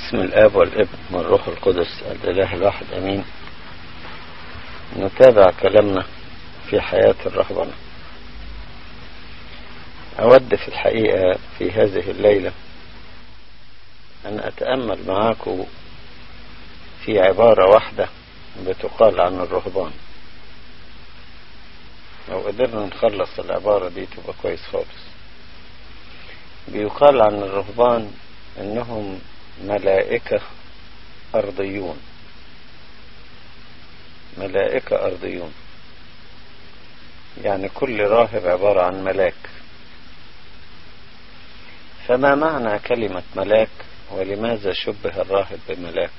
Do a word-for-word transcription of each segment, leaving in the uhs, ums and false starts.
باسم الآب والابن والروح القدس الإله الواحد أمين. نتابع كلامنا في حياة الرهبنة. أود في الحقيقة في هذه الليلة أن أتأمل معاكم في عبارة واحدة بتقال عن الرهبان. لو قدرنا نخلص العبارة دي تبقى كويس خالص. بيقال عن الرهبان إنهم ملائكة أرضيون، ملائكة أرضيون، يعني كل راهب عبارة عن ملاك. فما معنى كلمة ملاك، ولماذا شبه الراهب بملاك؟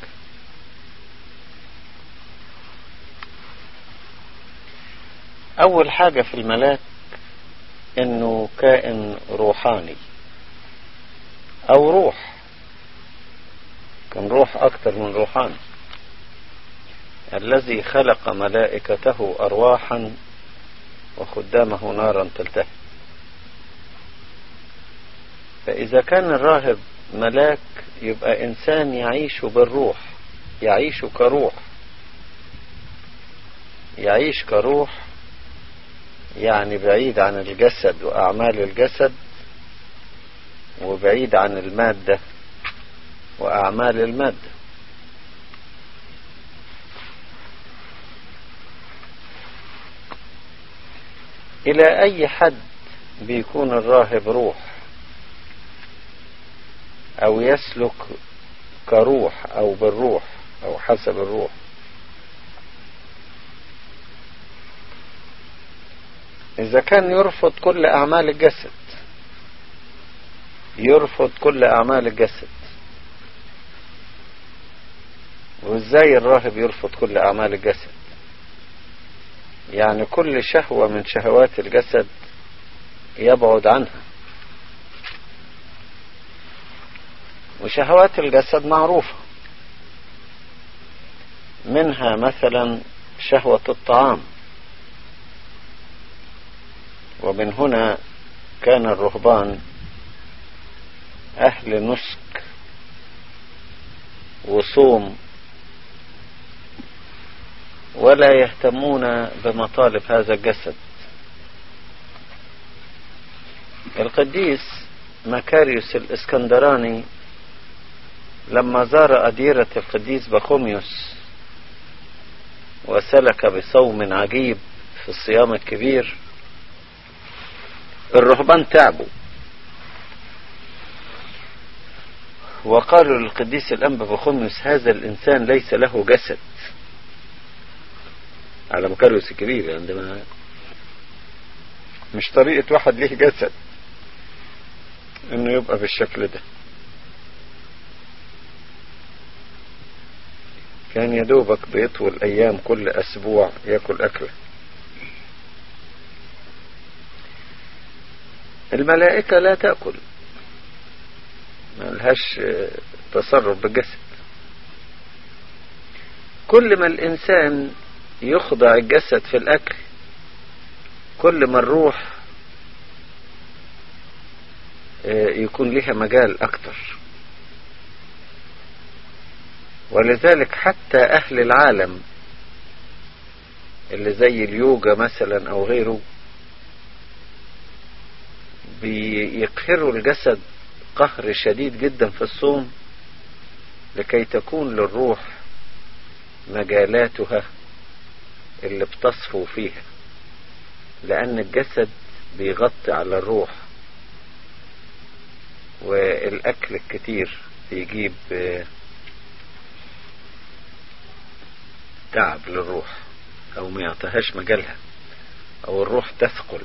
أول حاجة في الملاك إنه كائن روحاني أو روح، كان روح أكثر من روحاني، الذي خلق ملائكته أرواحا وخدامه نارا تلتهب. فإذا كان الراهب ملاك يبقى إنسان يعيش بالروح، يعيش كروح، يعيش كروح، يعني بعيد عن الجسد وأعمال الجسد، وبعيد عن المادة وأعمال المادة. إلى أي حد بيكون الراهب روح أو يسلك كروح أو بالروح أو حسب الروح؟ إذا كان يرفض كل أعمال الجسد، يرفض كل أعمال الجسد. وإزاي الراهب يرفض كل أعمال الجسد؟ يعني كل شهوة من شهوات الجسد يبعد عنها. وشهوات الجسد معروفة، منها مثلا شهوة الطعام. ومن هنا كان الرهبان أهل نسك وصوم، ولا يهتمون بمطالب هذا الجسد. القديس مكاريوس الإسكندراني لما زار أديرة القديس بخوميوس وسلك بصوم عجيب في الصيام الكبير، الرهبان تعبوا وقالوا للقديس الأنبا بخوميوس: هذا الإنسان ليس له جسد. على مكاريوس الكبير، عندما مش طريقة واحد ليه جسد انه يبقى بالشكل ده. كان يدوبك بيطول ايام كل اسبوع ياكل اكله. الملائكة لا تأكل، ما لهاش تصرف بالجسد. كل ما الانسان يخضع الجسد في الأكل، كل ما الروح يكون لها مجال أكتر. ولذلك حتى أهل العالم اللي زي اليوجا مثلا أو غيره بيقهروا الجسد قهر شديد جدا في الصوم، لكي تكون للروح مجالاتها اللي بتصفو فيها، لأن الجسد بيغطي على الروح، والأكل الكتير بيجيب تعب للروح أو ما يعطيهاش مجالها، أو الروح تثقل.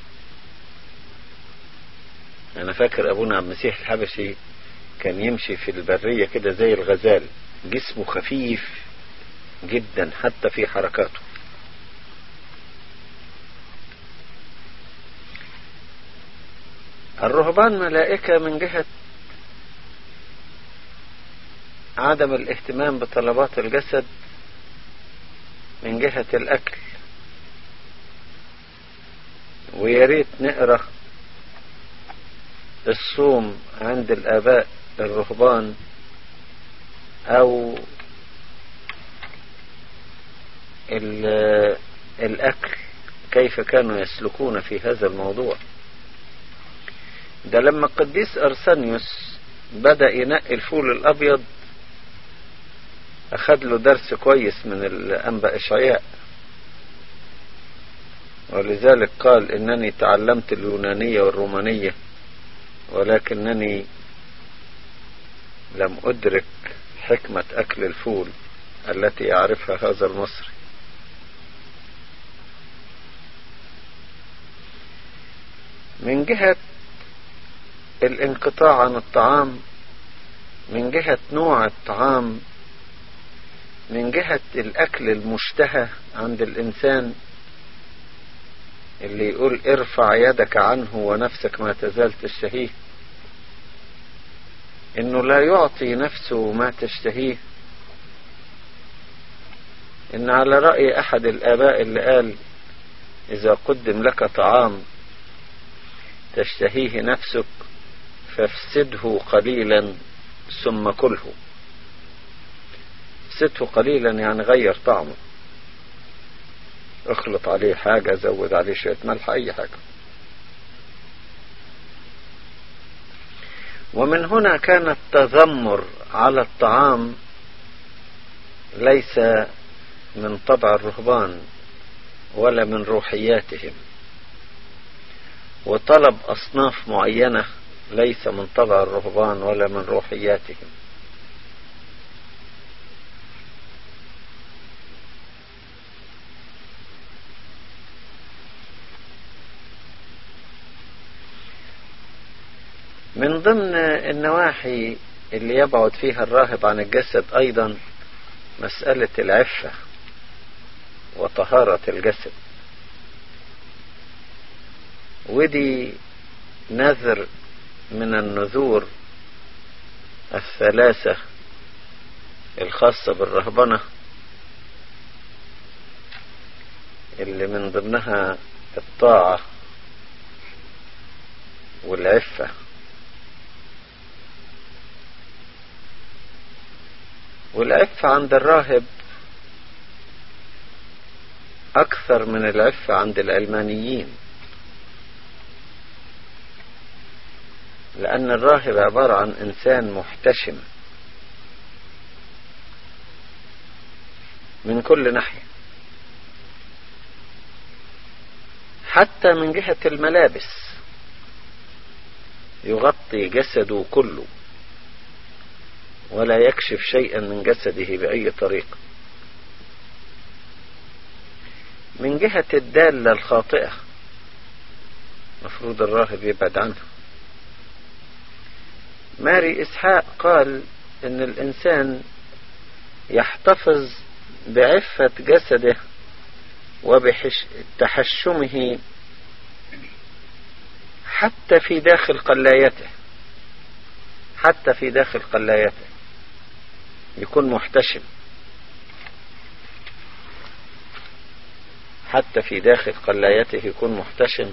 أنا فاكر أبونا عبد المسيح الحبشي كان يمشي في البرية كده زي الغزال، جسمه خفيف جدا حتى في حركاته. الرهبان ملائكة من جهة عدم الاهتمام بطلبات الجسد، من جهة الأكل. وياريت نقرأ الصوم عند الآباء الرهبان أو الأكل كيف كانوا يسلكون في هذا الموضوع. ده لما القديس أرسانيوس بدأ ينقي الفول الأبيض أخذ له درس كويس من الأنبا إشعياء، ولذلك قال إنني تعلمت اليونانية والرومانية ولكنني لم أدرك حكمة أكل الفول التي يعرفها هذا المصري. من جهة الانقطاع عن الطعام، من جهة نوع الطعام، من جهة الأكل المشتهى عند الإنسان اللي يقول ارفع يدك عنه ونفسك ما تزال تشتهيه، إنه لا يعطي نفسه ما تشتهيه. إن على رأي أحد الآباء اللي قال إذا قدم لك طعام تشتهيه نفسك فافسده قليلا ثم كله. افسده قليلا يعني غير طعمه، اخلط عليه حاجة، زود عليه شوية ملح، أي حاجة. ومن هنا كان التذمر على الطعام ليس من طبع الرهبان ولا من روحياتهم، وطلب أصناف معينة ليس من طبع الرهبان ولا من روحياتهم. من ضمن النواحي اللي يبعد فيها الراهب عن الجسد أيضا مسألة العفة وطهارة الجسد، ودي نذر من النذور الثلاثة الخاصة بالرهبنة اللي من ضمنها الطاعة والعفة. والعفة عند الراهب أكثر من العفة عند العلمانيين، لأن الراهب عبارة عن إنسان محتشم من كل ناحية، حتى من جهة الملابس يغطي جسده كله ولا يكشف شيئا من جسده بأي طريقة. من جهة الدالة الخاطئة مفروض الراهب يبعد عنها. ماري إسحاق قال إن الإنسان يحتفظ بعفة جسده وبتحشمه حتى في داخل قلايته، حتى في داخل قلايته يكون محتشم، حتى في داخل قلايته يكون محتشم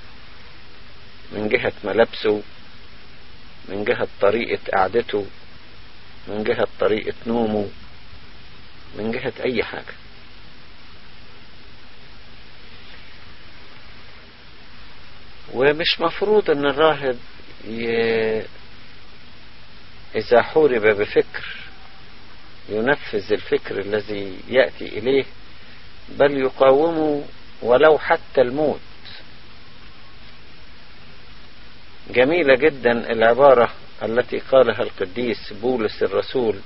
من جهة ملابسه، من جهة طريقة قعدته، من جهة طريقة نومه، من جهة أي حاجة. ومش مفروض أن الراهب ي... إذا حورب بفكر ينفذ الفكر الذي يأتي إليه، بل يقاومه ولو حتى الموت. جميلة جدا العبارة التي قالها القديس بولس الرسول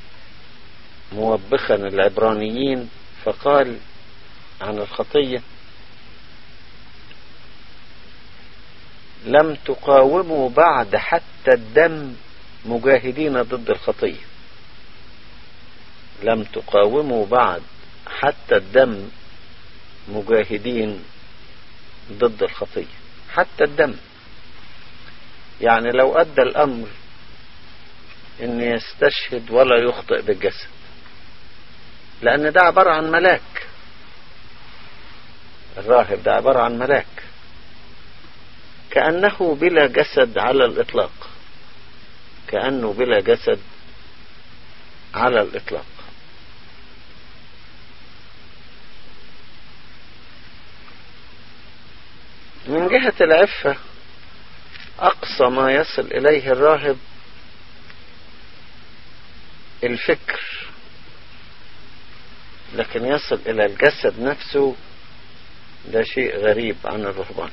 موبخا العبرانيين، فقال عن الخطية: لم تقاوموا بعد حتى الدم مجاهدين ضد الخطية. لم تقاوموا بعد حتى الدم مجاهدين ضد الخطية. حتى الدم، يعني لو أدى الأمر إن يستشهد ولا يخطئ بالجسد، لأن ده عبارة عن ملاك. الراهب ده عبارة عن ملاك كأنه بلا جسد على الإطلاق، كأنه بلا جسد على الإطلاق. من جهة العفة أقصى ما يصل إليه الراهب الفكر، لكن يصل إلى الجسد نفسه ده شيء غريب عن الرهبان.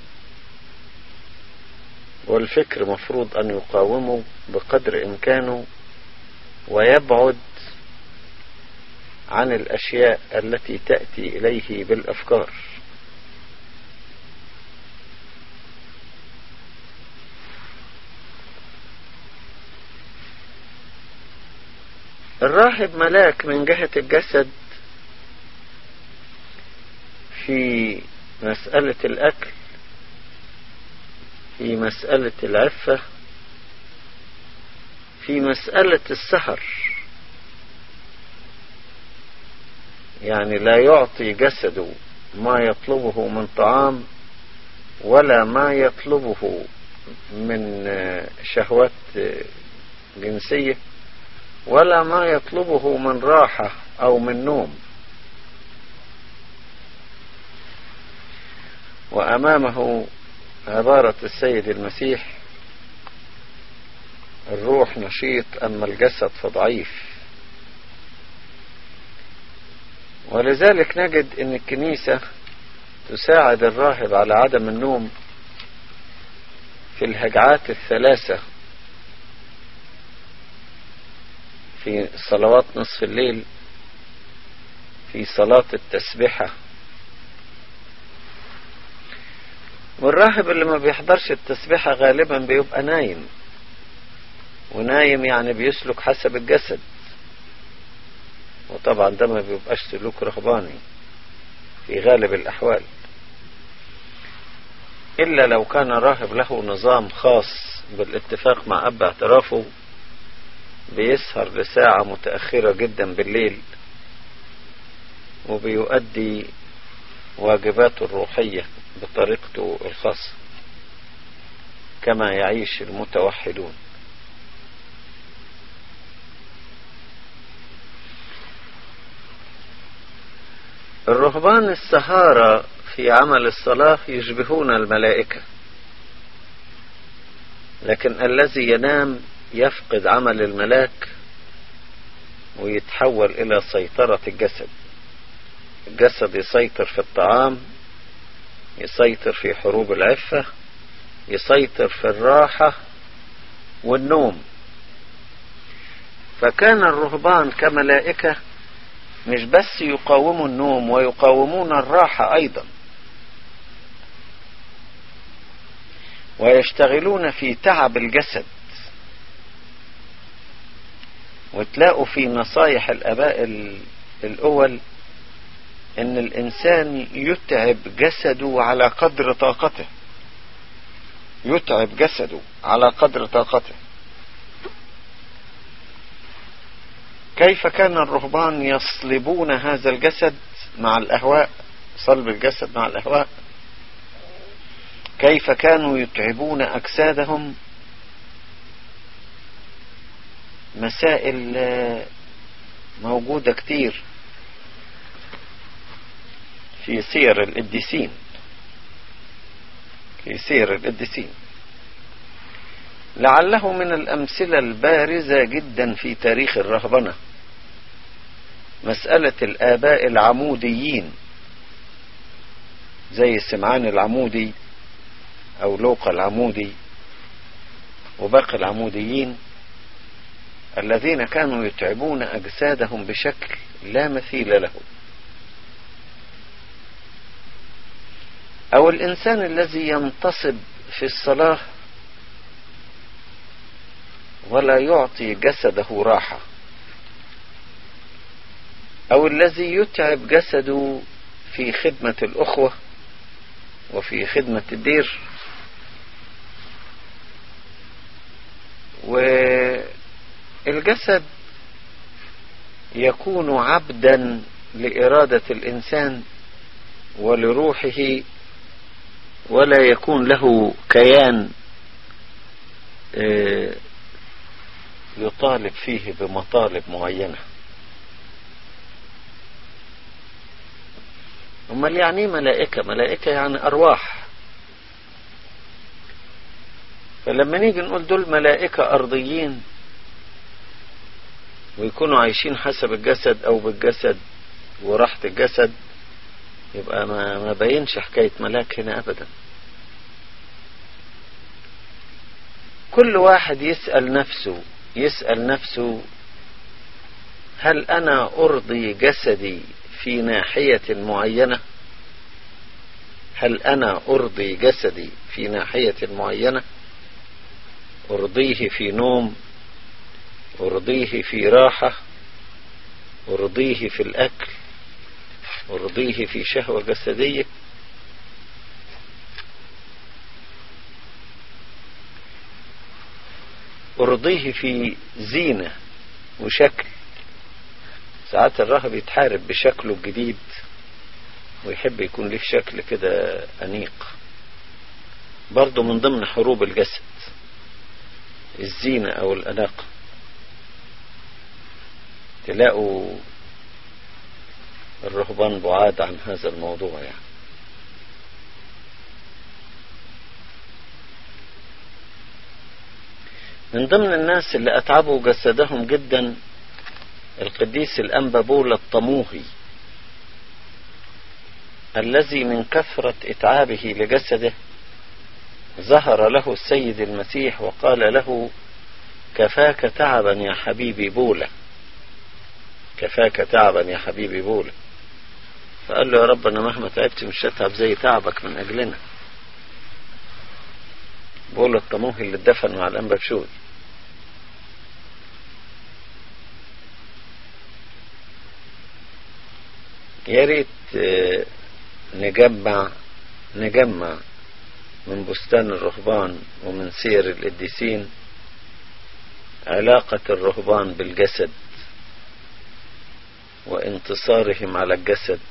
والفكر مفروض أن يقاومه بقدر إمكانه ويبعد عن الأشياء التي تأتي إليه بالأفكار. الراهب ملاك من جهة الجسد في مسألة الأكل، في مسألة العفة، في مسألة السهر. يعني لا يعطي جسده ما يطلبه من طعام ولا ما يطلبه من شهوات جنسية ولا ما يطلبه من راحة أو من نوم. وأمامه عبارة السيد المسيح: الروح نشيط أما الجسد فضعيف. ولذلك نجد أن الكنيسة تساعد الراهب على عدم النوم في الهجعات الثلاثة في صلوات نصف الليل، في صلاة التسبحة. والراهب اللي ما بيحضرش التسبحة غالبا بيبقى نايم، ونايم يعني بيسلك حسب الجسد، وطبعا ده ما بيبقاش سلوك رهباني في غالب الأحوال، إلا لو كان راهب له نظام خاص بالاتفاق مع أب اعترافه بيسهر لساعة متأخرة جدا بالليل وبيؤدي واجباته الروحية بطريقته الخاصة كما يعيش المتوحدون. الرهبان السهارة في عمل الصلاة يشبهون الملائكة، لكن الذي ينام يفقد عمل الملاك ويتحول إلى سيطرة الجسد. الجسد يسيطر في الطعام، يسيطر في حروب العفة، يسيطر في الراحة والنوم. فكان الرهبان كملائكة مش بس يقاوموا النوم ويقاومون الراحة أيضا، ويشتغلون في تعب الجسد. وتلاقوا في نصايح الآباء الأول إن الإنسان يتعب جسده على قدر طاقته، يتعب جسده على قدر طاقته. كيف كان الرهبان يصلبون هذا الجسد مع الأهواء، صلب الجسد مع الأهواء. كيف كانوا يتعبون أجسادهم. مسائل موجودة كتير في سير القديسين، في سير القديسين. لعله من الأمثلة البارزة جدا في تاريخ الرهبنة مسألة الآباء العموديين زي سمعان العمودي أو لوقا العمودي وباقي العموديين الذين كانوا يتعبون أجسادهم بشكل لا مثيل له. أو الإنسان الذي ينتصب في الصلاة ولا يعطي جسده راحة، أو الذي يتعب جسده في خدمة الأخوة وفي خدمة الدير. والجسد يكون عبدا لإرادة الإنسان ولروحه، ولا يكون له كيان يطالب فيه بمطالب معينة. امال يعني ملائكة؟ ملائكة يعني أرواح. فلما نيجي نقول دول ملائكة أرضيين ويكونوا عايشين حسب الجسد أو بالجسد وراحة الجسد، يبقى ما ما بينش حكاية ملاك هنا أبدا. كل واحد يسأل نفسه يسأل نفسه هل أنا أرضي جسدي في ناحية معينة؟ هل أنا أرضي جسدي في ناحية معينة؟ أرضيه في نوم، أرضيه في راحة، أرضيه في الأكل، أرضيه في شهوة جسدية؟ أرضيه في زينة وشكل. ساعات الراهب يتحارب بشكله الجديد ويحب يكون له شكل كده أنيق، برضو من ضمن حروب الجسد الزينة أو الأناقة. تلاقوا الرهبان بعاد عن هذا الموضوع يعني. من ضمن الناس اللي أتعبوا جسدهم جدا القديس الأنبا بولا الطموحي، الذي من كثرة إتعابه لجسده ظهر له السيد المسيح وقال له: كفاك تعبا يا حبيبي بولا، كفاك تعبا يا حبيبي بولا. فقال له: يا رب أنا مهما تعبت مش هتعب زي تعبك من أجلنا. بولا الطموحي اللي اتدفن مع الأنبا بشوي. يا ريت نجمع نجمع من بستان الرهبان ومن سير القديسين علاقة الرهبان بالجسد وانتصارهم على الجسد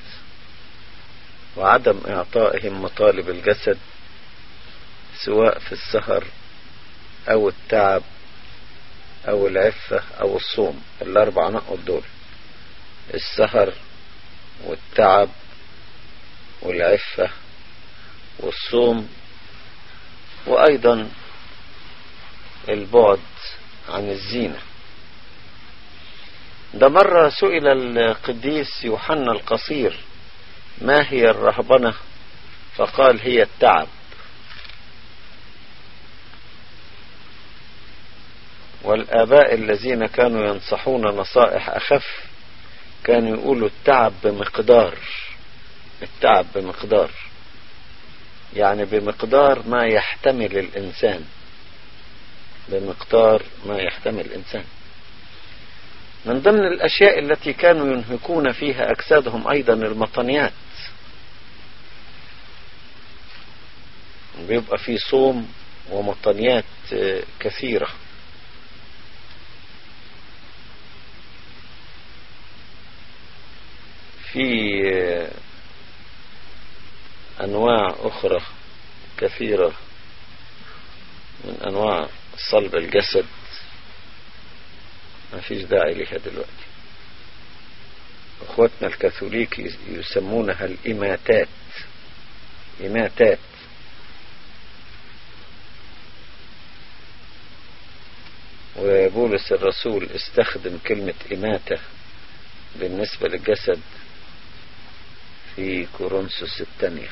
وعدم إعطائهم مطالب الجسد، سواء في السهر أو التعب أو العفة أو الصوم. الأربع نقط دول: السهر والتعب والعفة والصوم، وأيضا البعد عن الزينة. ده مرة سئل القديس يوحنا القصير: ما هي الرهبنة؟ فقال: هي التعب. والآباء الذين كانوا ينصحون نصائح أخف كانوا يقولوا التعب بمقدار، التعب بمقدار، يعني بمقدار ما يحتمل الإنسان، بمقدار ما يحتمل الإنسان. من ضمن الأشياء التي كانوا ينهكون فيها أجسادهم أيضا المطنيات. بيبقى في صوم ومطنيات كثيرة. في أنواع أخرى كثيرة من أنواع صلب الجسد ما فيش داعي لها دلوقتي. أخواتنا الكاثوليك يسمونها الإماتات، إماتات. وبولس الرسول استخدم كلمة إماتة بالنسبة للجسد في كورنثوس الثانية،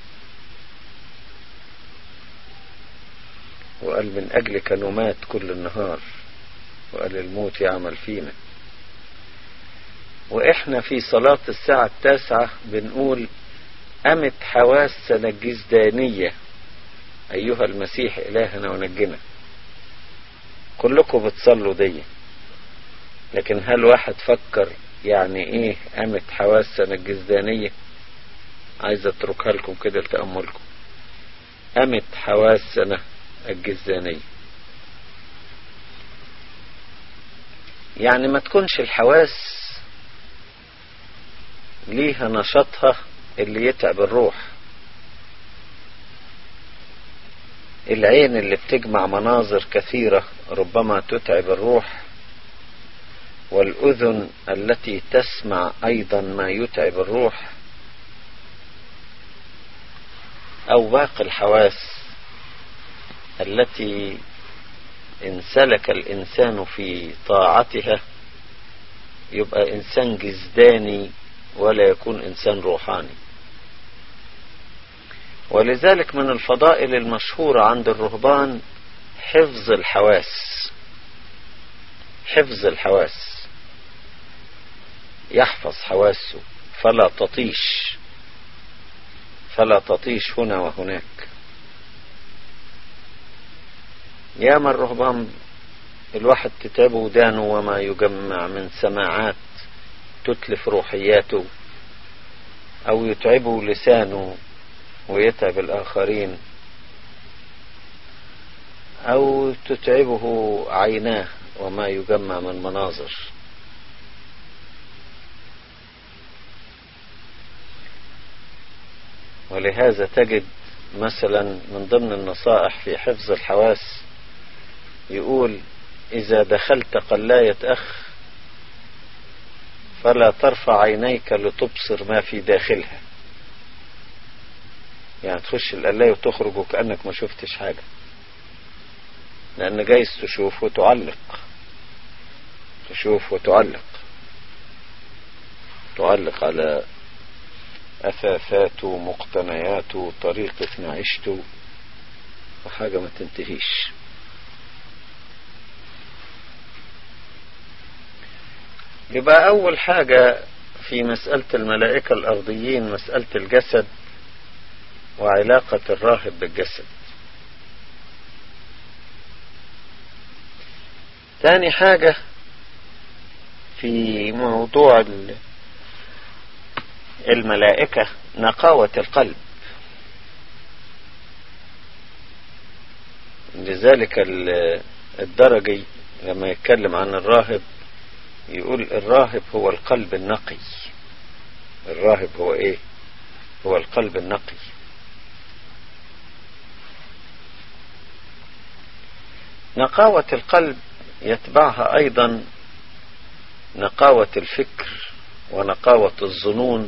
وقال: من أجلك نمات كل النهار، وقال: الموت يعمل فينا. وإحنا في صلاة الساعة التاسعة بنقول: أمت حواسنا الجسدانية أيها المسيح إلهنا ونجنا. كلكم بتصلوا دي، لكن هل واحد فكر يعني إيه أمت حواسنا الجسدانية؟ عايز أتركها لكم كده لتأملكم. أمت حواسنا الجسدانية يعني ما تكونش الحواس ليها نشاطها اللي يتعب الروح. العين اللي بتجمع مناظر كثيرة ربما تتعب الروح، والأذن التي تسمع أيضا ما يتعب الروح، أو باقي الحواس التي إن سلك الإنسان في طاعتها يبقى إنسان جسداني ولا يكون إنسان روحاني. ولذلك من الفضائل المشهورة عند الرهبان حفظ الحواس. حفظ الحواس، يحفظ حواسه فلا تطيش فلا تطيش هنا وهناك. ياما الرهبان الواحد تتابه ودانه وما يجمع من سماعات تتلف روحياته، أو يتعبه لسانه ويتعب الآخرين، أو تتعبه عيناه وما يجمع من مناظر. ولهذا تجد مثلا من ضمن النصائح في حفظ الحواس يقول: إذا دخلت قلاية أخ فلا ترفع عينيك لتبصر ما في داخلها. يعني تخش القلاية وتخرج وكأنك ما شفتش حاجة، لأن جايز تشوف وتعلق تشوف وتعلق تعلق على أثاثاته، مقتنياته، طريقة معيشته، وحاجة ما تنتهيش. يبقى أول حاجة في مسألة الملائكة الأرضيين مسألة الجسد وعلاقة الراهب بالجسد. ثاني حاجة في موضوع الملائكة نقاوة القلب. لذلك الدرجي لما يتكلم عن الراهب يقول: الراهب هو القلب النقي. الراهب هو ايه؟ هو القلب النقي. نقاوة القلب يتبعها ايضا نقاوة الفكر ونقاوة الظنون.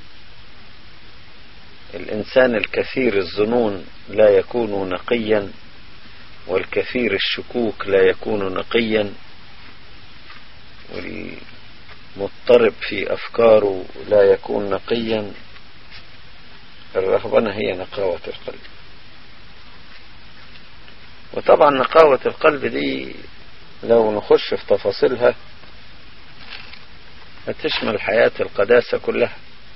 الانسان الكثير الظنون لا يكون نقيا، والكثير الشكوك لا يكون نقيا، والمضطرب في أفكاره لا يكون نقيا. الرهبنة هي نقاوة القلب. وطبعا نقاوة القلب دي لو نخش في تفاصيلها هتشمل حياة القداسة كلها.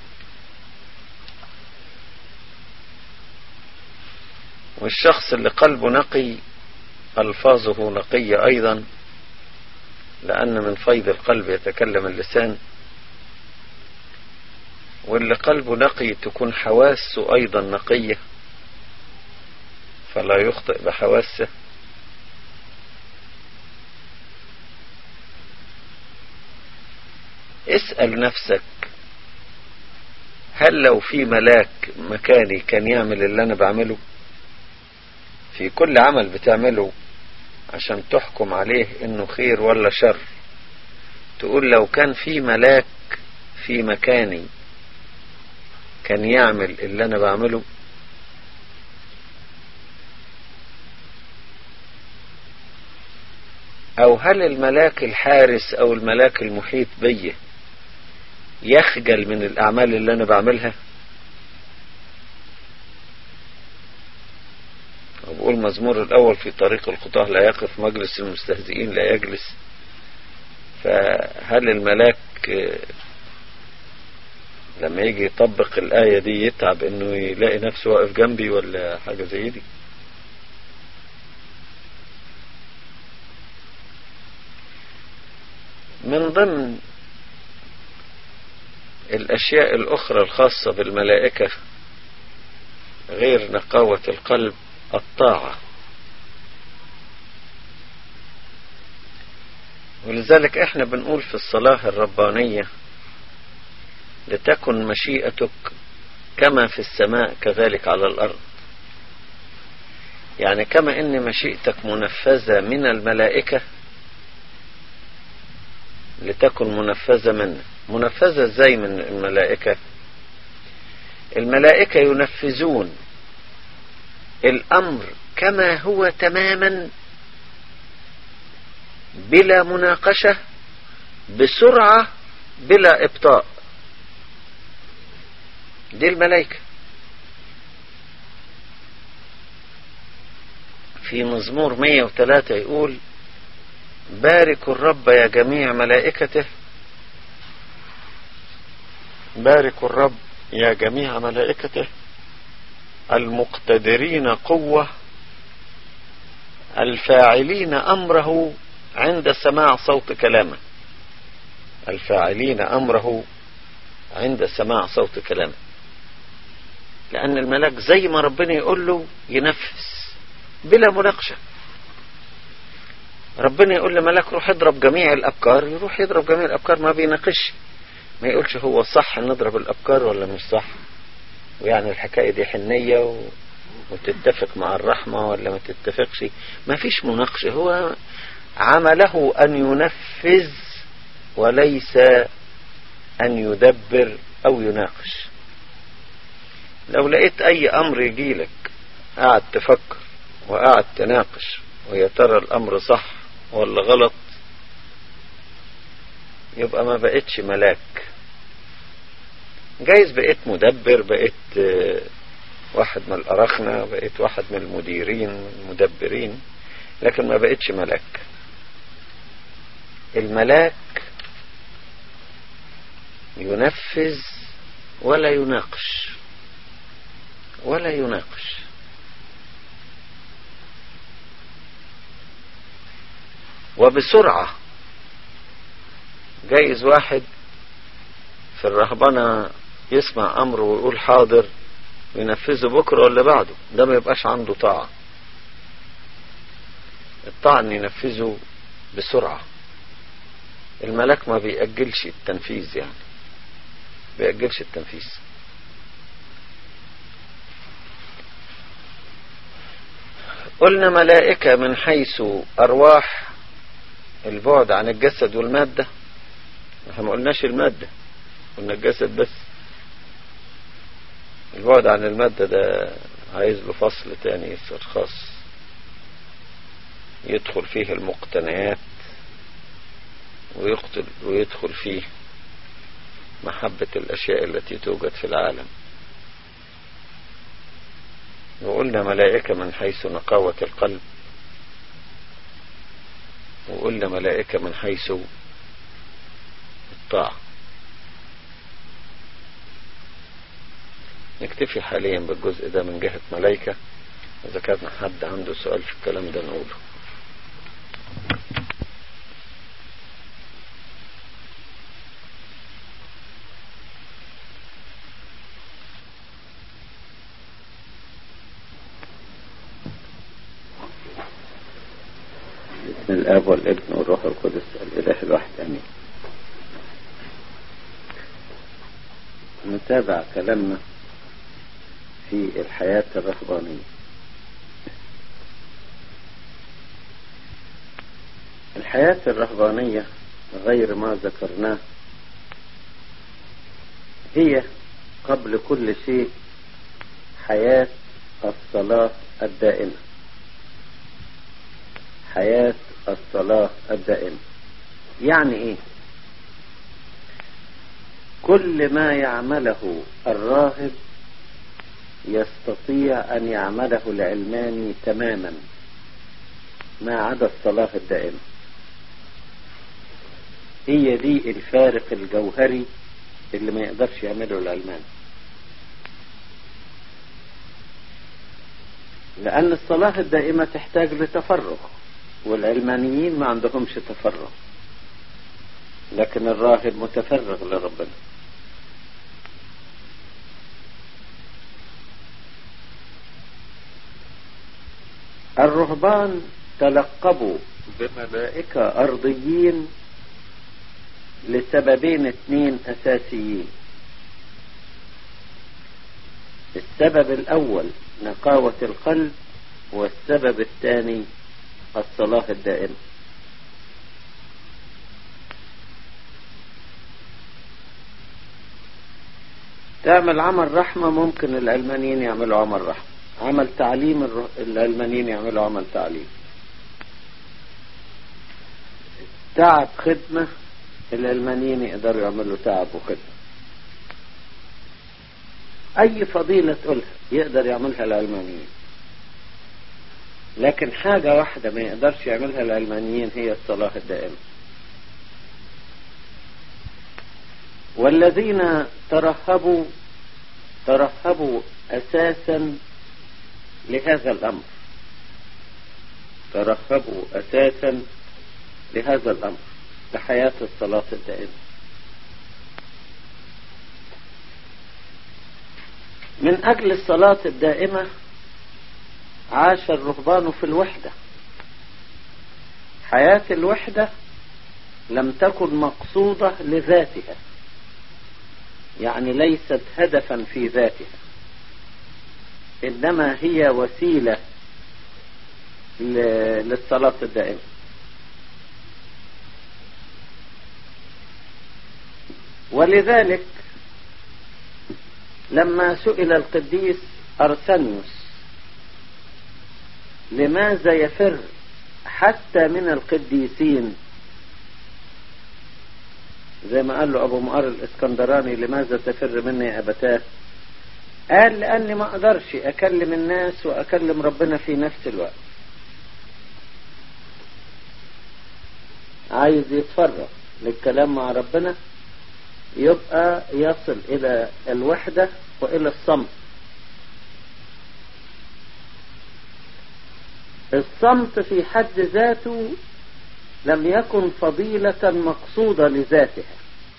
والشخص اللي قلبه نقي ألفاظه نقية أيضا، لأن من فيض القلب يتكلم اللسان. واللي قلبه نقي تكون حواسه أيضا نقية فلا يخطئ بحواسه. اسأل نفسك: هل لو في ملاك مكاني كان يعمل اللي أنا بعمله؟ في كل عمل بتعمله عشان تحكم عليه انه خير ولا شر، تقول لو كان في ملاك في مكاني كان يعمل اللي انا بعمله؟ او هل الملاك الحارس او الملاك المحيط بي يخجل من الاعمال اللي انا بعملها؟ وبقول مزمور الأول: في طريق الخطاه لا يقف، مجلس المستهزئين لا يجلس. فهل الملاك لما يجي يطبق الآية دي يتعب انه يلاقي نفسه واقف جنبي ولا حاجة زي دي؟ من ضمن الأشياء الأخرى الخاصة بالملائكة غير نقاوة القلب الطاعة. ولذلك احنا بنقول في الصلاة الربانية: لتكن مشيئتك كما في السماء كذلك على الأرض. يعني كما ان مشيئتك منفذة من الملائكة لتكن منفذة منا. منفذة ازاي من الملائكة؟ الملائكة ينفذون الامر كما هو تماما بلا مناقشة، بسرعة، بلا ابطاء. دي الملائكة. في مزمور مية وثلاثة يقول: باركوا الرب يا جميع ملائكته، باركوا الرب يا جميع ملائكته المقتدرين قوة، الفاعلين أمره عند سماع صوت كلامه. الفاعلين أمره عند سماع صوت كلامه. لأن الملاك زي ما ربنا يقول له ينفذ بلا مناقشة. ربنا يقول لملاك روح اضرب جميع الأبكار، يروح يضرب جميع الأبكار، ما بيناقش، ما يقولش هو صح نضرب الأبكار ولا مش صح، ويعني الحكاية دي حنية و... وتتفق مع الرحمة ولا ما تتفقش. ما فيش مناقشة. هو عمله أن ينفذ وليس أن يدبر أو يناقش. لو لقيت أي أمر يجيلك قاعد تفكر وقاعد تناقش ويا ترى الأمر صح ولا غلط، يبقى ما بقيتش ملاك. جايز بقيت مدبر، بقيت واحد من الأرخنة، بقيت واحد من المديرين المدبرين، لكن ما بقيتش ملاك. الملاك ينفذ ولا يناقش، ولا يناقش. وبسرعة. جايز واحد في الرهبنة يسمع أمر ويقول حاضر وينفذه بكرة ولا بعده، ده ما يبقاش عنده طاعة. الطاعة أن ينفذه بسرعة. الملاك ما بيأجلش التنفيذ، يعني بيأجلش التنفيذ. قلنا ملائكة من حيث أرواح، البعد عن الجسد والمادة. احنا ما قلناش المادة، قلنا الجسد بس. البعد عن المادة ده عايز له فصل تاني يصير خاص، يدخل فيه المقتنيات ويقتل ويدخل فيه محبة الأشياء التي توجد في العالم. وقلنا ملائكة من حيث نقاوة القلب، وقلنا ملائكة من حيث الطاعة. نكتفي حاليا بالجزء ده من جهة ملائكة. إذا كان حد عنده سؤال في الكلام ده نقوله. بسم الآب والابن والروح القدس الإله الواحد آمين. نتابع كلامنا في الحياة الرهبانية. الحياة الرهبانية غير ما ذكرناه هي قبل كل شيء حياة الصلاة الدائمة. حياة الصلاة الدائمة يعني ايه؟ كل ما يعمله الراهب يستطيع ان يعمله العلماني تماما ما عدا الصلاة الدائمة. هي دي الفارق الجوهري اللي ما يقدرش يعمله العلماني. لأن الصلاة الدائمة تحتاج لتفرغ، والعلمانيين ما عندهمش تفرغ، لكن الراهب متفرغ لربنا. الرهبان تلقبوا بملائكة أرضيين لسببين اثنين أساسيين. السبب الأول نقاوة القلب، والسبب الثاني الصلاة الدائمة. تعمل عمل رحمة، ممكن العلمانيين يعملوا عمل رحمة. عمل تعليم، العلمانيين يعملوا عمل تعليم. تعب خدمة، العلمانيين يقدروا يعملوا تعب وخدمة. أي فضيلة تقولها يقدر يعملها العلمانيين، لكن حاجة واحدة ما يقدرش يعملها العلمانيين هي الصلاة الدائمة. والذين ترهبوا ترهبوا أساسا لهذا الأمر، ترهبوا أساسا لهذا الأمر، لحياة الصلاة الدائمة. من أجل الصلاة الدائمة عاش الرهبان في الوحدة. حياة الوحدة لم تكن مقصودة لذاتها، يعني ليست هدفا في ذاتها، إنما هي وسيلة للصلاة الدائمة. ولذلك لما سئل القديس أرسنيوس لماذا يفر حتى من القديسين، زي ما قال له أبو مقار الإسكندراني لماذا تفر مني يا أبتاه، قال لأني ما أقدرش أكلم الناس وأكلم ربنا في نفس الوقت. عايز يتفرغ للكلام مع ربنا، يبقى يصل إلى الوحدة وإلى الصمت. الصمت في حد ذاته لم يكن فضيلة مقصودة لذاتها،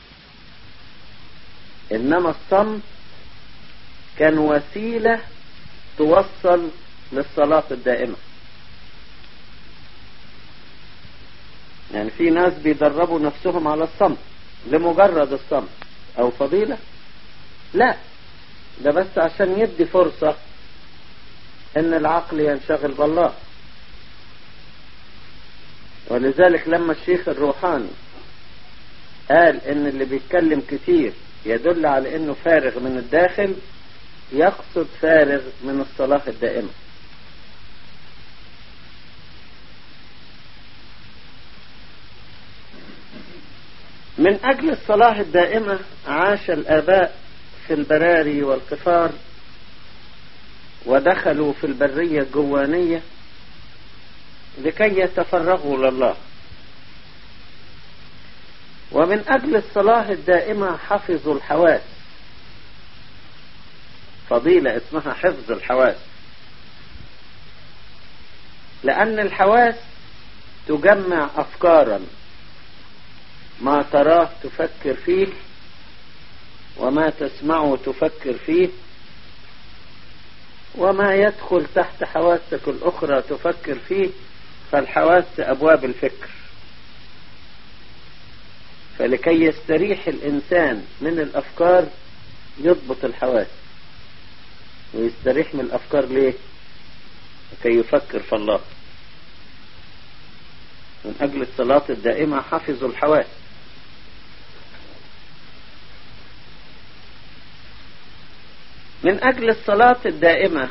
إنما الصمت كان وسيلة توصل للصلاة الدائمة. يعني في ناس بيدربوا نفسهم على الصمت لمجرد الصمت، أو فضيلة؟ لا، ده بس عشان يدي فرصة إن العقل ينشغل بالله. ولذلك لما الشيخ الروحاني قال إن اللي بيتكلم كتير يدل على إنه فارغ من الداخل، يقصد فارغ من الصلاة الدائمة. من أجل الصلاة الدائمة عاش الآباء في البراري والقفار، ودخلوا في البرية الجوانية لكي يتفرغوا لله. ومن أجل الصلاة الدائمة حفظوا الحواس، فضيلة اسمها حفظ الحواس، لأن الحواس تجمع أفكارا، ما تراه تفكر فيه، وما تسمعه تفكر فيه، وما يدخل تحت حواسك الأخرى تفكر فيه. فالحواس أبواب الفكر. فلكي يستريح الإنسان من الأفكار يضبط الحواس، ويستريح من الأفكار ليه؟ لكي يفكر في الله. من أجل الصلاة الدائمة حفظوا الحواس. من أجل الصلاة الدائمة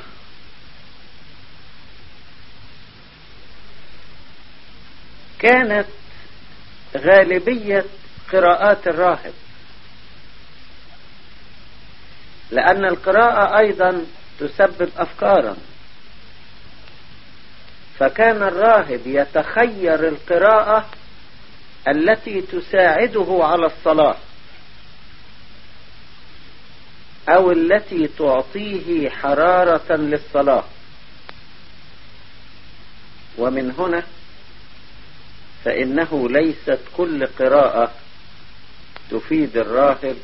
كانت غالبية قراءات الراهب، لأن القراءة أيضا تسبب أفكارا، فكان الراهب يتخير القراءة التي تساعده على الصلاة، أو التي تعطيه حرارة للصلاة. ومن هنا فإنه ليست كل قراءة تفيد الراهب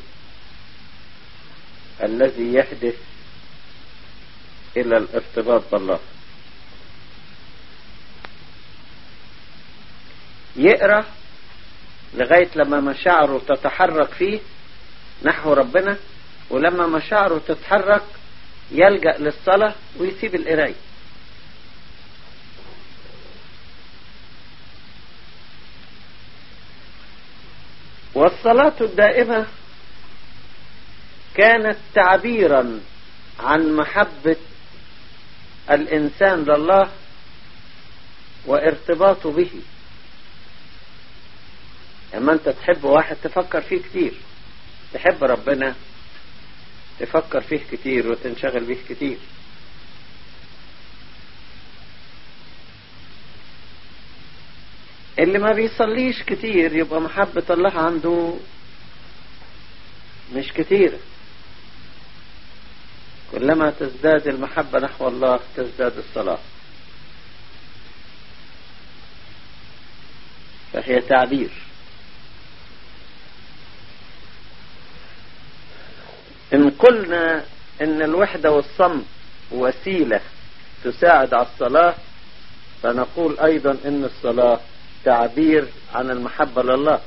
الذي يحدث إلى الارتباط بالله. يقرأ لغاية لما مشاعره تتحرك فيه نحو ربنا، ولما مشاعره تتحرك يلجأ للصلاة ويسيب القراية. والصلاة الدائمة كانت تعبيرا عن محبة الإنسان لله وارتباطه به. لما أنت تحب واحد تفكر فيه كتير، تحب ربنا تفكر فيه كتير وتنشغل به كتير. اللي ما بيصليش كتير يبقى محبة الله عنده مش كتيرة. كلما تزداد المحبة نحو الله تزداد الصلاة. فهي تعبير. إن قلنا إن الوحدة والصمت وسيلة تساعد على الصلاة، فنقول أيضا إن الصلاة تعبير عن المحبة لله.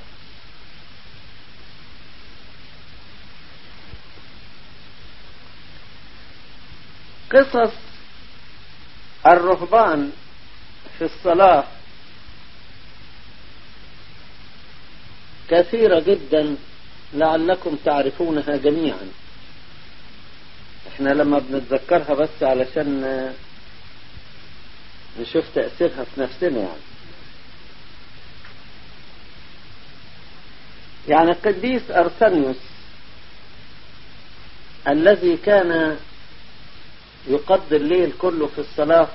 قصص الرهبان في الصلاة كثيرة جدا لعلكم تعرفونها جميعا. احنا لما بنتذكرها بس علشان نشوف تأثيرها في نفسنا. يعني يعني القديس أرسنيوس الذي كان يقضي الليل كله في الصلاة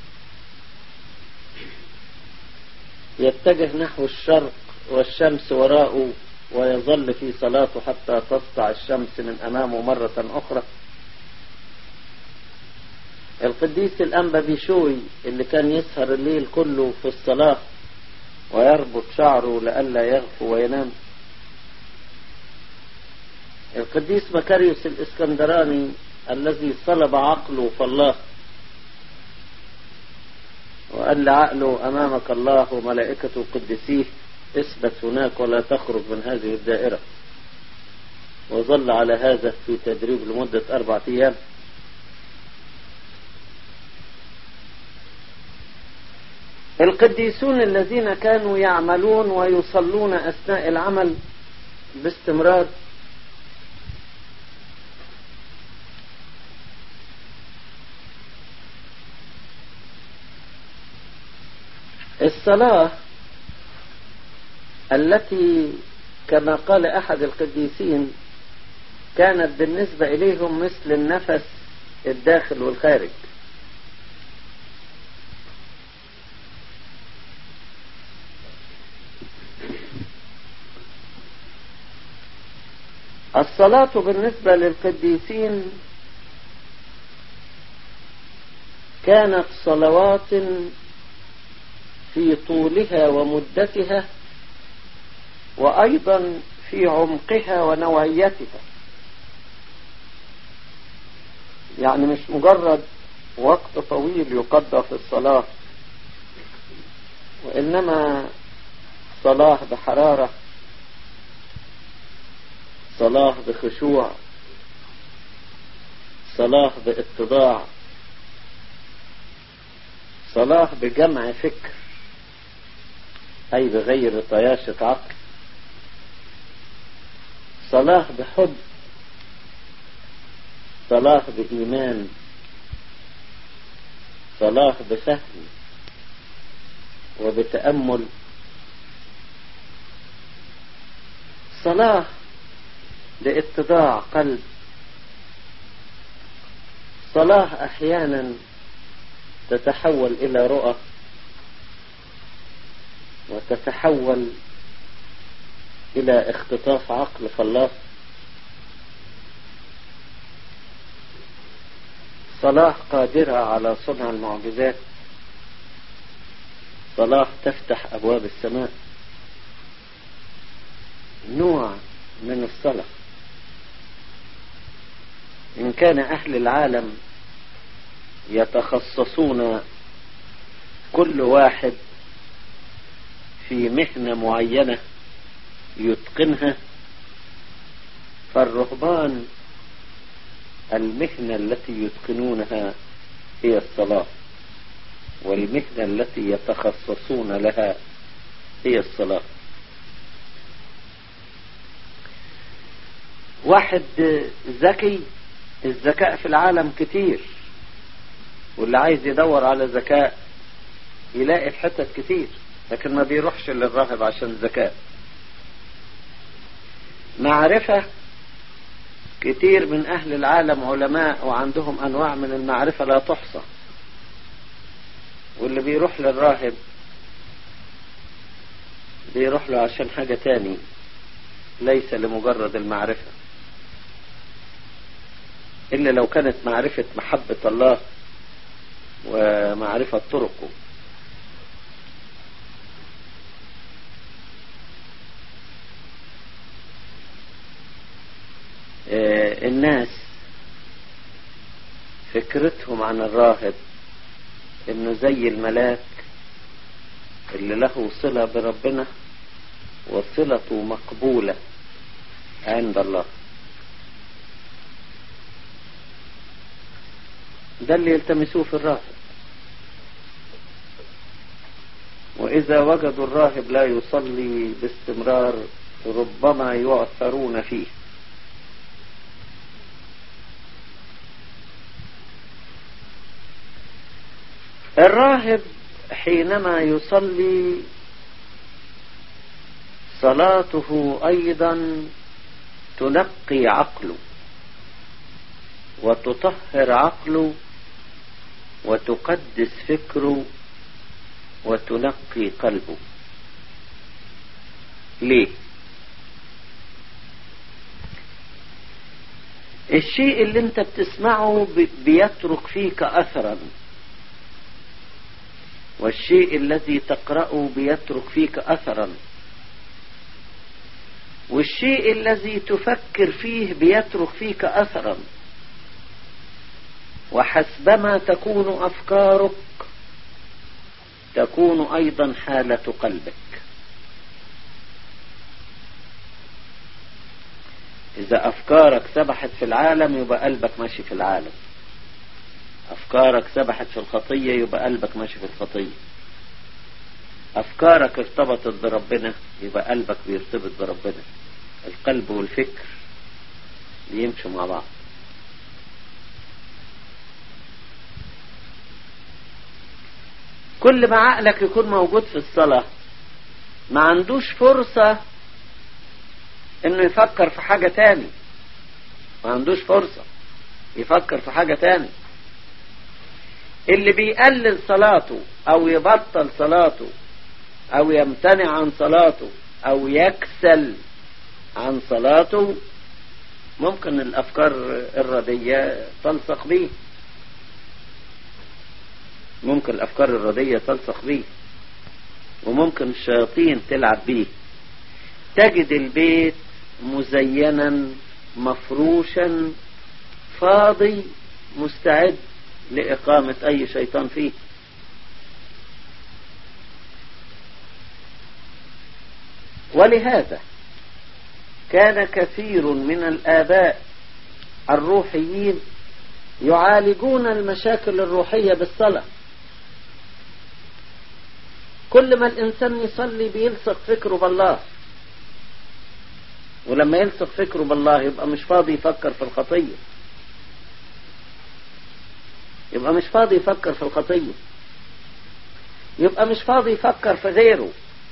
يتجه نحو الشرق والشمس وراءه ويظل في صلاته حتى تسطع الشمس من أمامه مرة أخرى. القديس الأنبا بيشوي اللي كان يسهر الليل كله في الصلاة ويربط شعره لئلا يغفو وينام. القديس مكاريوس الإسكندراني الذي صلب عقله فالله وقال لعقله أمامك الله وملائكته قدسيه اثبت هناك ولا تخرج من هذه الدائرة، وظل على هذا في تدريب لمدة أربعة أيام. القديسون الذين كانوا يعملون ويصلون أثناء العمل باستمرار الصلاة التي كما قال أحد القديسين كانت بالنسبة إليهم مثل النفس الداخل والخارج. الصلاة بالنسبة للقديسين كانت صلوات في طولها ومدتها وأيضا في عمقها ونوعيتها. يعني مش مجرد وقت طويل يقضى في الصلاة، وإنما صلاة بحرارة، صلاة بخشوع، صلاة باتضاع، صلاة بجمع فكر أي بغير طياشة عقل، صلاة بحب، صلاة بإيمان، صلاة بفهم وبتأمل، صلاة لاتضاع قلب، صلاة أحيانا تتحول إلى رؤى وتتحول إلى اختطاف عقل فالله، صلاة قادرة على صنع المعجزات، صلاة تفتح أبواب السماء. نوع من الصلاة. إن كان أهل العالم يتخصصون كل واحد في مهنة معينة يتقنها، فالرهبان المهنة التي يتقنونها هي الصلاة، والمهنة التي يتخصصون لها هي الصلاة. واحد ذكي، الذكاء في العالم كتير، واللي عايز يدور على ذكاء يلاقي في حتت كتير، لكن ما بيروحش للراهب عشان ذكاء. معرفة، كتير من أهل العالم علماء وعندهم أنواع من المعرفة لا تحصى، واللي بيروح للراهب بيروح له عشان حاجة تاني، ليس لمجرد المعرفة، إلا لو كانت معرفة محبة الله ومعرفة طرقه. الناس فكرتهم عن الراهب انه زي الملاك اللي له صلة بربنا وصلته مقبولة عند الله. ده اللي يلتمسوه في الراهب، وإذا وجدوا الراهب لا يصلي باستمرار ربما يعثرون فيه. الراهب حينما يصلي صلاته أيضا تنقي عقله وتطهر عقله وتقدس فكره وتنقي قلبه. ليه؟ الشيء اللي انت بتسمعه بيترك فيك أثرا، والشيء الذي تقرأه بيترك فيك أثرا، والشيء الذي تفكر فيه بيترك فيك أثرا، وحسبما تكون أفكارك تكون أيضا حالة قلبك. إذا أفكارك سبحت في العالم يبقى قلبك ماشي في العالم، أفكارك سبحت في الخطية يبقى قلبك ماشي في الخطية، أفكارك ارتبطت بربنا يبقى قلبك بيرتبط بربنا. القلب والفكر بيمشوا مع بعض. كل ما عقلك يكون موجود في الصلاة ما عندوش فرصة انه يفكر في حاجة تاني، ما عندوش فرصة يفكر في حاجة تاني. اللي بيقلل صلاته او يبطل صلاته او يمتنع عن صلاته او يكسل عن صلاته ممكن الافكار الردية تلصق بيه، ممكن الافكار الردية تلصق بيه، وممكن الشياطين تلعب بيه. تجد البيت مزينا مفروشا فاضي مستعد لإقامة أي شيطان فيه. ولهذا كان كثير من الآباء الروحيين يعالجون المشاكل الروحية بالصلاة. كل ما الإنسان يصلي بيلصق فكره بالله، ولما يلصق فكره بالله يبقى مش فاضي يفكر في الخطية، يبقى مش فاضي يفكر في الخطية، يبقى مش فاضي يفكر في غيره،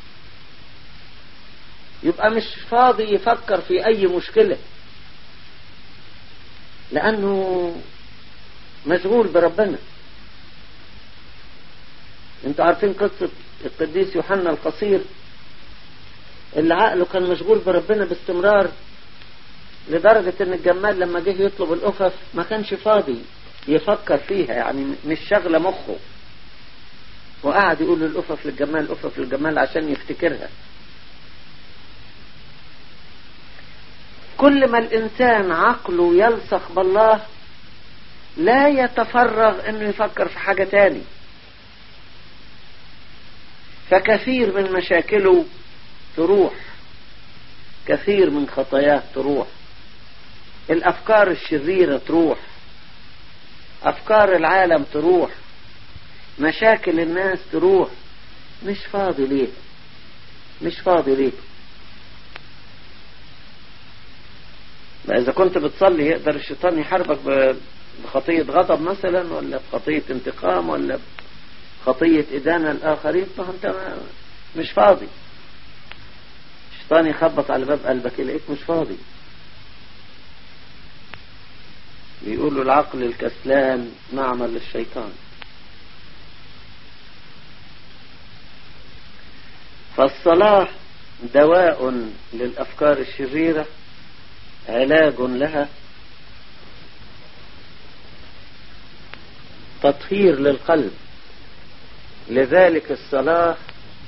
يبقى مش فاضي يفكر في أي مشكلة، لأنه مشغول بربنا. انتوا عارفين قصة القديس يوحنا القصير اللي عقله كان مشغول بربنا باستمرار، لدرجة ان الجمال لما جه يطلب الأفف ما كانش فاضي يفكر فيها، يعني مش شغلة مخه، وقعد يقول الأفف للجمال الأفف للجمال عشان يفتكرها. كل ما الإنسان عقله يلصق بالله لا يتفرغ انه يفكر في حاجة تاني، فكثير من مشاكله تروح، كثير من خطاياه تروح، الأفكار الشريرة تروح، أفكار العالم تروح، مشاكل الناس تروح. مش فاضي ليه؟ مش فاضي ليه؟ ما إذا كنت بتصلي يقدر الشيطان يحاربك بخطية غضب مثلا، ولا بخطية انتقام، ولا بخطية إدانة الآخرين، فأنت مش فاضي. الشيطان يخبط على باب قلبك يلاقيك مش فاضي. بيقولوا العقل الكسلان معمل للشيطان. فالصلاة دواء للأفكار الشريرة، علاج لها، تطهير للقلب. لذلك الصلاة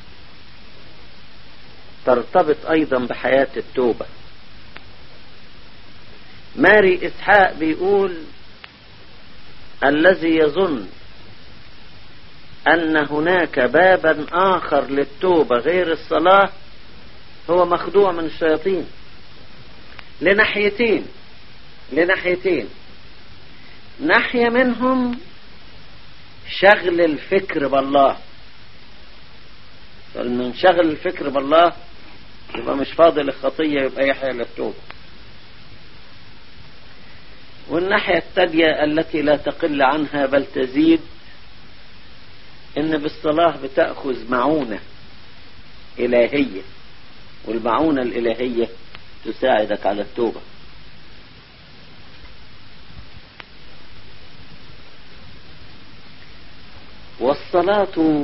ترتبط أيضا بحياة التوبة. ماري إسحاق بيقول الذي يظن أن هناك بابا آخر للتوبة غير الصلاة هو مخدوع من الشياطين لناحيتين لناحيتين ناحية منهم شغل الفكر بالله، فمن شغل الفكر بالله يبقى مش فاضل للخطية، يبقى يحيى للتوبة. والناحية التانية التي لا تقل عنها بل تزيد، إن بالصلاة بتأخذ معونة إلهية، والمعونة الإلهية تساعدك على التوبة. والصلاة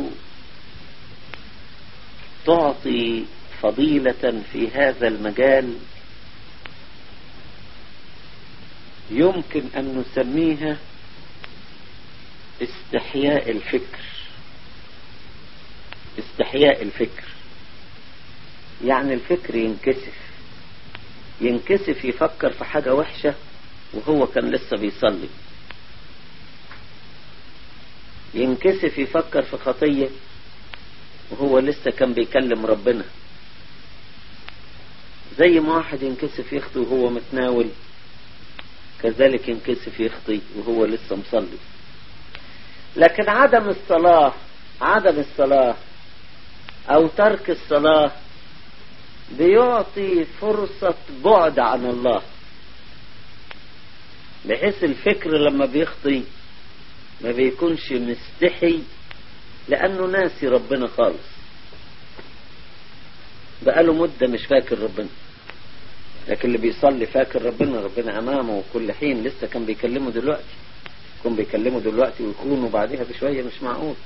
تعطي فضيلة في هذا المجال يمكن أن نسميها استحياء الفكر. استحياء الفكر يعني الفكر ينكسف ينكسف يفكر في حاجة وحشة وهو كان لسه بيصلي، ينكسف يفكر في خطية وهو لسه كان بيكلم ربنا، زي ما واحد ينكسف يخطي وهو متناول، كذلك ينكسف يخطي وهو لسه مصلي. لكن عدم الصلاة عدم الصلاة أو ترك الصلاة بيعطي فرصة بعد عن الله، بحيث الفكر لما بيخطي ما بيكونش مستحي لأنه ناسي ربنا خالص، بقاله مدة مش فاكر ربنا. لكن اللي بيصلي فاكر ربنا، ربنا أمامه وكل حين، لسه كان بيكلمه دلوقتي، يكون بيكلمه دلوقتي ويكونوا بعدها بشوية، مش معقول.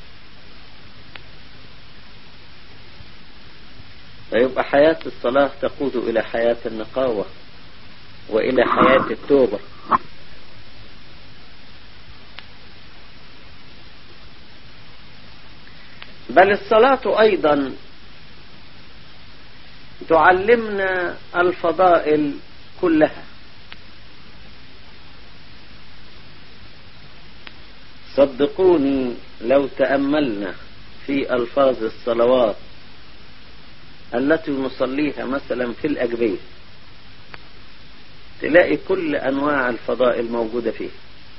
فيبقى حياة الصلاة تقود إلى حياة النقاوة وإلى حياة التوبة. بل الصلاة أيضا تعلمنا الفضائل كلها. صدقوني لو تأملنا في ألفاظ الصلوات التي نصليها مثلا في الأجبية تلاقي كل أنواع الفضائل موجودة فيها،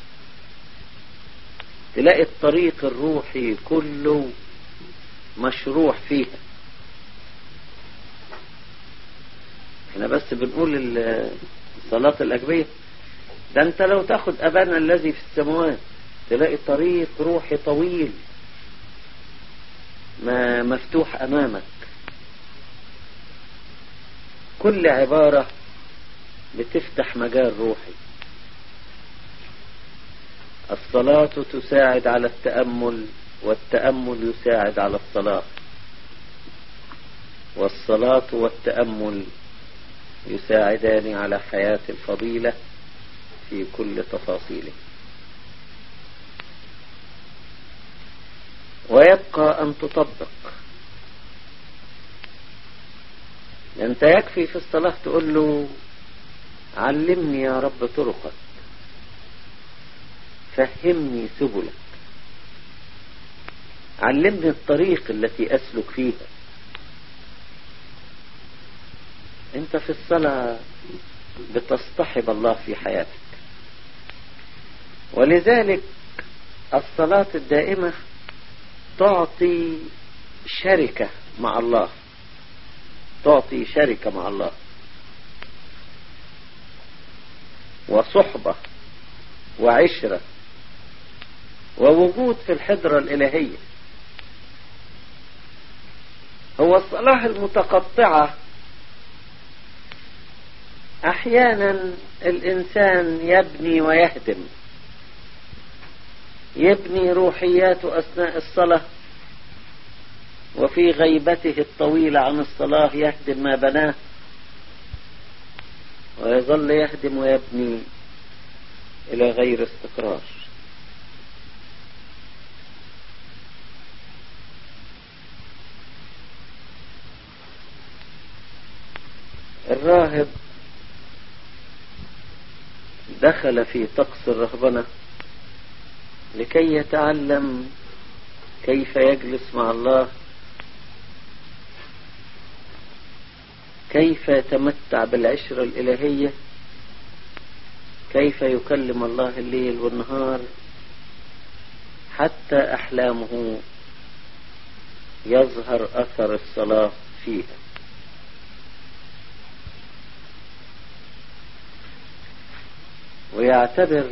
تلاقي الطريق الروحي كله مشروع فيها. احنا بس بنقول صلاة الأجبية، ده انت لو تاخد أبانا الذي في السماوات تلاقي طريق روحي طويل ما مفتوح أمامك، كل عبارة بتفتح مجال روحي. الصلاة تساعد على التأمل، والتأمل يساعد على الصلاة، والصلاة والتأمل يساعدان على حياة الفضيلة في كل تفاصيله. ويبقى أن تطبق. أنت يكفي في الصلاة تقول له علمني يا رب طرقك، فهمني سبلك، علمني الطريق التي أسلك فيها. أنت في الصلاة بتصطحب الله في حياتك. ولذلك الصلاة الدائمة تعطي شركة مع الله، تعطي شركة مع الله. وصحبة وعشرة ووجود في الحضرة الإلهية. هو الصلاة المتقطعة أحيانا الإنسان يبني ويهدم، يبني روحياته أثناء الصلاة، وفي غيبته الطويلة عن الصلاة يهدم ما بناه، ويظل يهدم ويبني إلى غير استقرار. الراهب دخل في طقس الرهبنة لكي يتعلم كيف يجلس مع الله، كيف يتمتع بالعشرة الإلهية، كيف يكلم الله الليل والنهار، حتى أحلامه يظهر أثر الصلاة فيها. ويعتبر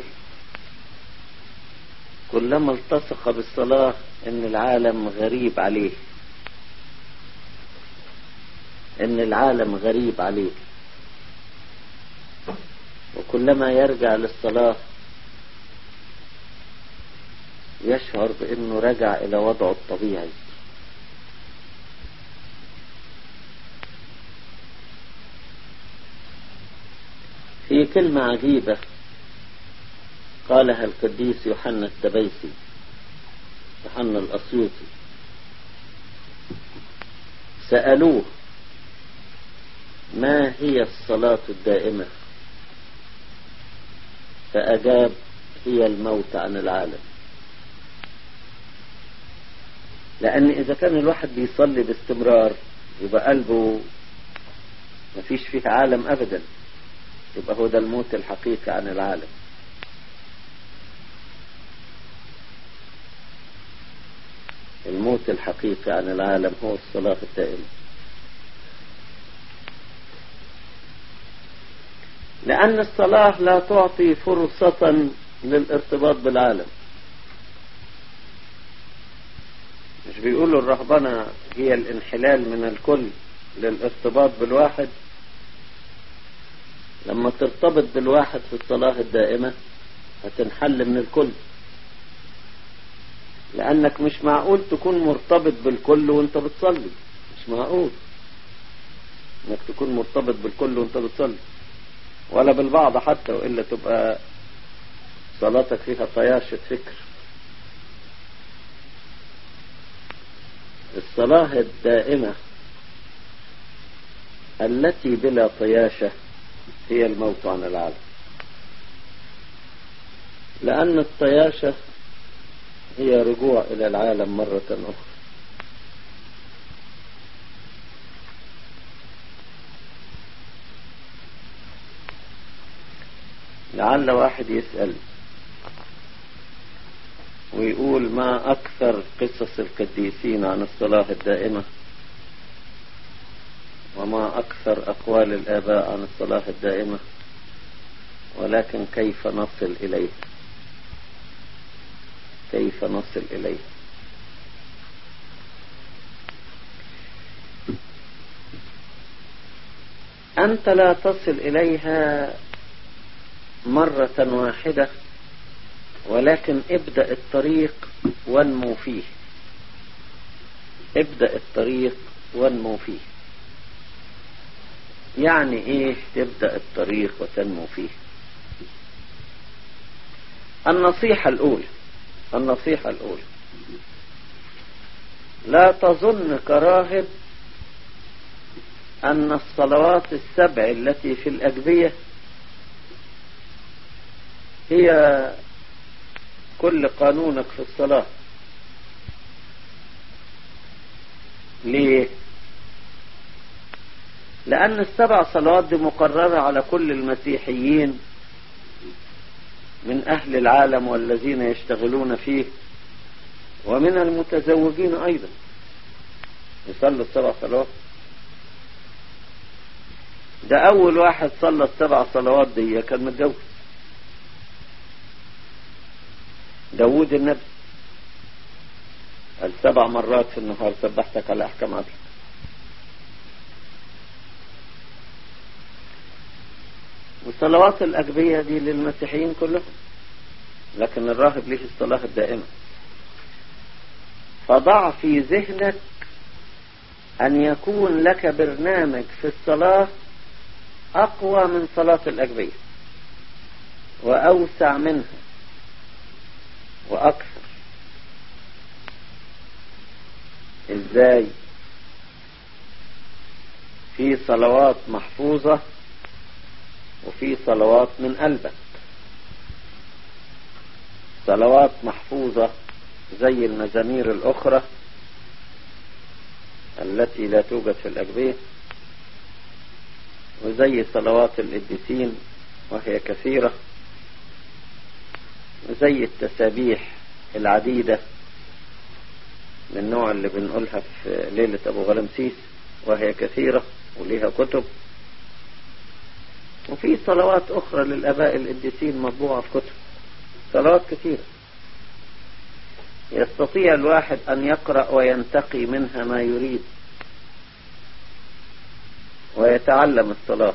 كلما التصق بالصلاة ان العالم غريب عليه، ان العالم غريب عليه، وكلما يرجع للصلاة يشعر بانه رجع الى وضعه الطبيعي. في كلمة عجيبة قالها القديس يوحنا التبيسي، يوحنا الأسيوطي، سألوه ما هي الصلاة الدائمة؟ فأجاب هي الموت عن العالم. لأن إذا كان الواحد بيصلي باستمرار يبقى قلبه مفيش فيه عالم أبدا، يبقى هو ده الموت الحقيقي عن العالم. الموت الحقيقي عن العالم هو الصلاة الدائمة، لأن الصلاة لا تعطي فرصة للارتباط بالعالم. مش بيقولوا الرهبنة هي الانحلال من الكل للارتباط بالواحد؟ لما ترتبط بالواحد في الصلاة الدائمة هتنحل من الكل، لأنك مش معقول تكون مرتبط بالكل وانت بتصلي. مش معقول انك تكون مرتبط بالكل وانت بتصلي، ولا بالبعض حتى، وإلا تبقى صلاتك فيها طياشة فكر. الصلاة الدائمة التي بلا طياشة هي الموت عن العالم، لأن الطياشة هي رجوع إلى العالم مرة أخرى. لعل واحد يسأل ويقول ما أكثر قصص القديسين عن الصلاة الدائمة، وما أكثر أقوال الآباء عن الصلاة الدائمة، ولكن كيف نصل إليه؟ كيف نصل إليه؟ أنت لا تصل إليها مرة واحدة، ولكن ابدأ الطريق وانمو فيه. ابدأ الطريق وانمو فيه. يعني ايه تبدأ الطريق وتنمو فيه؟ النصيحة الأولى النصيحة الأولى لا تظن كراهب أن الصلوات السبع التي في الأجبية هي كل قانونك في الصلاة. ليه؟ لأن السبع صلوات دي مقررة على كل المسيحيين من أهل العالم والذين يشتغلون فيه، ومن المتزوجين أيضا يصلوا السبع صلوات. ده أول واحد صلى السبع صلوات دي كان متجوز، داود النبي قال سبع مرات في النهار سبحتك على أحكام عدلك. وصلوات الأجبية دي للمسيحيين كلهم، لكن الراهب ليه الصلاة الدائمة. فضع في ذهنك أن يكون لك برنامج في الصلاة أقوى من صلاة الأجبية وأوسع منها وأكثر. إزاي؟ في صلوات محفوظة وفي صلوات من قلبك. صلوات محفوظة زي المزامير الأخرى التي لا توجد في الأجبية، وزي صلوات القديسين وهي كثيرة، وزي التسابيح العديدة من النوع اللي بنقولها في ليلة أبو غلمسيس وهي كثيرة وليها كتب. وفي صلوات أخرى للآباء القديسين مطبوعة في كتب، صلوات كثيرة يستطيع الواحد أن يقرأ وينتقي منها ما يريد ويتعلم الصلاة،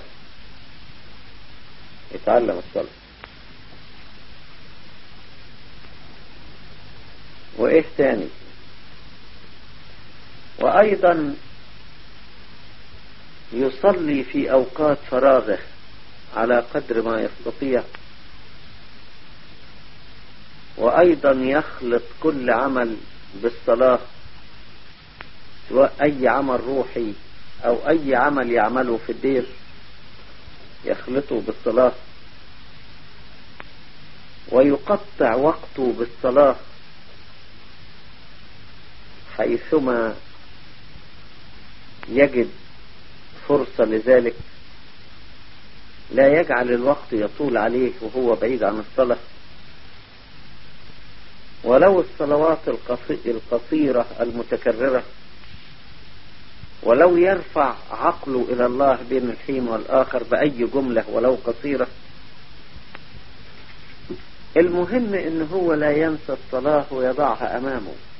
يتعلم الصلاة. وإيه تاني؟ وأيضا يصلي في أوقات فراغه على قدر ما يستطيع، وأيضا يخلط كل عمل بالصلاة، سواء أي عمل روحي أو أي عمل يعمله في الدير يخلطه بالصلاة، ويقطع وقته بالصلاة حيثما يجد فرصة لذلك. لا يجعل الوقت يطول عليه وهو بعيد عن الصلاة، ولو الصلوات القصيرة المتكررة، ولو يرفع عقله إلى الله بين الحين والآخر بأي جملة ولو قصيرة. المهم إن هو لا ينسى الصلاة ويضعها أمامه.